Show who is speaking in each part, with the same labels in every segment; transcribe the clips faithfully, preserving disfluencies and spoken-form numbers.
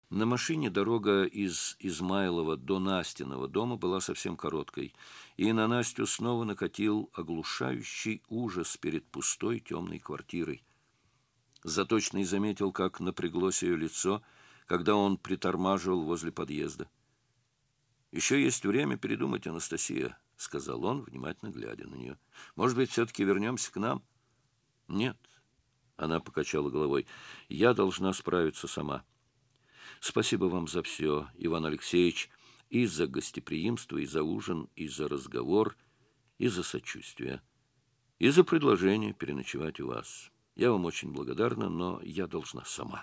Speaker 1: На машине дорога из Измайлова до Настиного дома была совсем короткой, и на Настю снова накатил оглушающий ужас перед пустой темной квартирой. Заточный заметил, как напряглось ее лицо, когда он притормаживал возле подъезда. «Еще есть время передумать, Анастасия», — сказал он, внимательно глядя на нее. «Может быть, все-таки вернемся к нам?» «Нет», — она покачала головой, — «я должна справиться сама». Спасибо вам за все, Иван Алексеевич, и за гостеприимство, и за ужин, и за разговор, и за сочувствие, и за предложение переночевать у вас. Я вам очень благодарна, но я должна сама.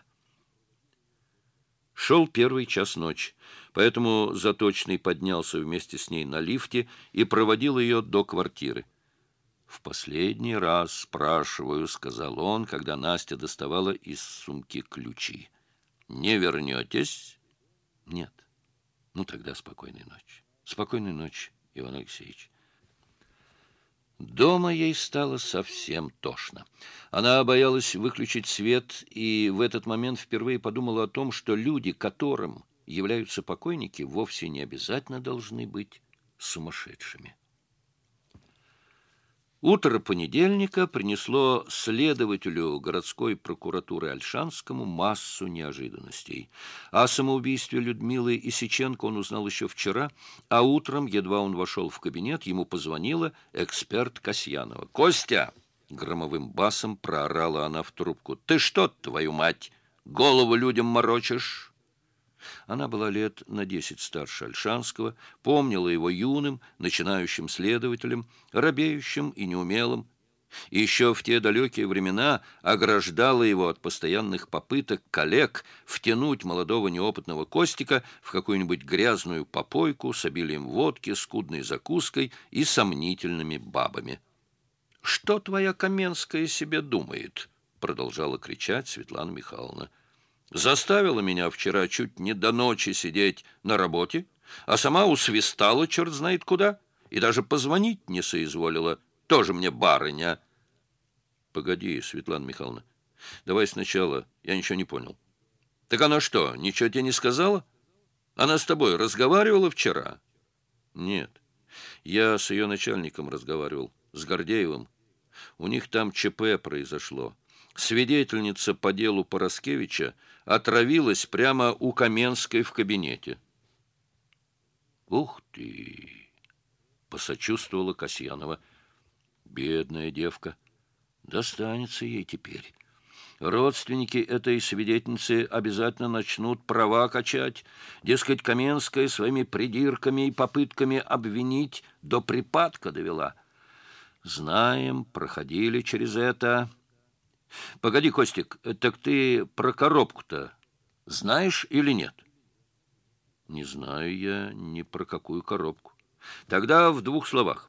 Speaker 1: Шел первый час ночи, поэтому Заточный поднялся вместе с ней на лифте и проводил ее до квартиры. «В последний раз спрашиваю», — сказал он, когда Настя доставала из сумки ключи. «Не вернетесь?» «Нет». «Ну, тогда спокойной ночи». «Спокойной ночи, Иван Алексеевич». Дома ей стало совсем тошно. Она боялась выключить свет, и в этот момент впервые подумала о том, что люди, которым являются покойники, вовсе не обязательно должны быть сумасшедшими. Утро понедельника принесло следователю городской прокуратуры Ольшанскому массу неожиданностей. О самоубийстве Людмилы Исиченко он узнал еще вчера, а утром, едва он вошел в кабинет, ему позвонила эксперт Касьянова. «Костя!» — громовым басом проорала она в трубку. «Ты что, твою мать, голову людям морочишь?» Она была лет на десять старше Ольшанского, помнила его юным, начинающим следователем, робеющим и неумелым, и еще в те далекие времена ограждала его от постоянных попыток коллег втянуть молодого неопытного Костика в какую-нибудь грязную попойку с обилием водки, скудной закуской и сомнительными бабами. «Что твоя Каменская себе думает?» — продолжала кричать Светлана Михайловна. «Заставила меня вчера чуть не до ночи сидеть на работе, а сама усвистала черт знает куда и даже позвонить не соизволила. Тоже мне барыня». «Погоди, Светлана Михайловна, давай сначала, я ничего не понял». «Так она что, ничего тебе не сказала? Она с тобой разговаривала вчера?» «Нет, я с ее начальником разговаривал, с Гордеевым. У них там ЧП произошло. Свидетельница по делу Пороскевича отравилась прямо у Каменской в кабинете». «Ух ты!» — посочувствовала Касьянова. «Бедная девка. Достанется ей теперь. Родственники этой свидетельницы обязательно начнут права качать. Дескать, Каменская своими придирками и попытками обвинить до припадка довела. Знаем, проходили через это. Погоди, Костик, так ты про коробку-то знаешь или нет?» «Не знаю я ни про какую коробку». «Тогда в двух словах.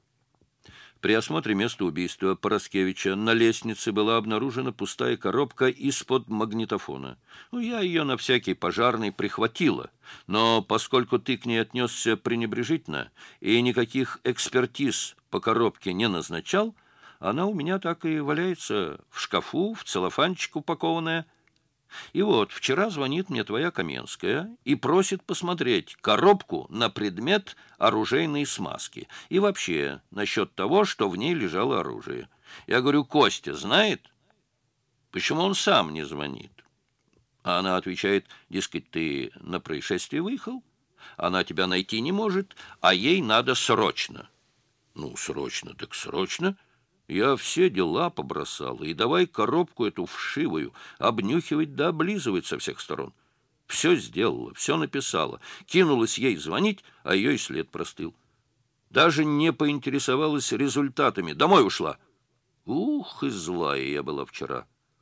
Speaker 1: При осмотре места убийства Пороскевича на лестнице была обнаружена пустая коробка из-под магнитофона. Ну, я ее на всякий пожарный прихватила, но поскольку ты к ней отнесся пренебрежительно и никаких экспертиз по коробке не назначал, она у меня так и валяется в шкафу, в целлофанчик упакованная. И вот вчера звонит мне твоя Каменская и просит посмотреть коробку на предмет оружейной смазки и вообще насчет того, что в ней лежало оружие. Я говорю: «Костя знает? Почему он сам не звонит?» А она отвечает: «Дескать, ты на происшествие выехал, она тебя найти не может, а ей надо срочно». Ну, срочно так срочно. Я все дела побросала, и давай коробку эту вшивую обнюхивать да облизывать со всех сторон. Все сделала, все написала. Кинулась ей звонить, а ее и след простыл. Даже не поинтересовалась результатами. Домой ушла. Ух, и злая я была вчера.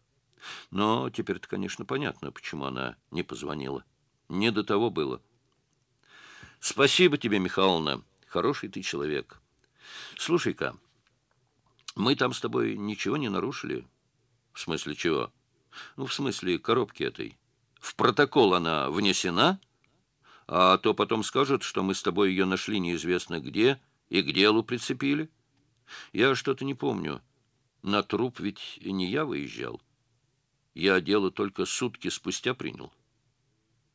Speaker 1: Но теперь-то, конечно, понятно, почему она не позвонила. Не до того было. Спасибо тебе, Михайловна. Хороший ты человек. Слушай-ка, мы там с тобой ничего не нарушили? В смысле чего? Ну, в смысле коробки этой. В протокол она внесена, а то потом скажут, что мы с тобой ее нашли неизвестно где и к делу прицепили. Я что-то не помню. На труп ведь не я выезжал. Я дело только сутки спустя принял.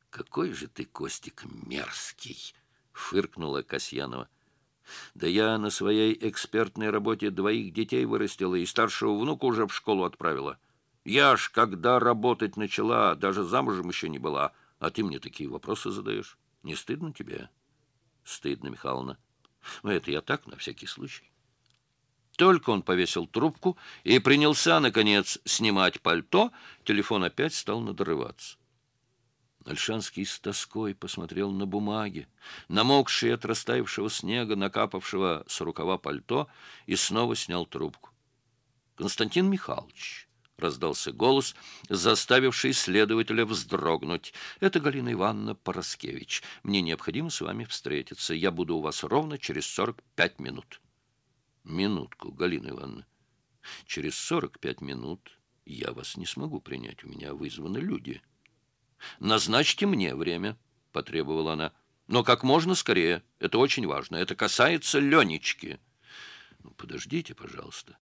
Speaker 1: Какой же ты, Костик, мерзкий! — фыркнула Касьянова. Да я на своей экспертной работе двоих детей вырастила и старшего внука уже в школу отправила. Я ж, когда работать начала, даже замужем еще не была, а ты мне такие вопросы задаешь. Не стыдно тебе? Стыдно, Михайловна. Но это я так, на всякий случай. Только он повесил трубку и принялся, наконец, снимать пальто, телефон опять стал надрываться. Ольшанский с тоской посмотрел на бумаги, намокшие от растаявшего снега, накапавшего с рукава пальто, и снова снял трубку. «Константин Михайлович», — раздался голос, заставивший следователя вздрогнуть, — «это Галина Ивановна Пороскевич. Мне необходимо с вами встретиться. Я буду у вас ровно через сорок пять минут». «Минутку, Галина Ивановна. Через сорок пять минут я вас не смогу принять. У меня вызваны люди». «Назначьте мне время», — потребовала она. «Но как можно скорее. Это очень важно. Это касается Ленечки». «Ну, подождите, пожалуйста».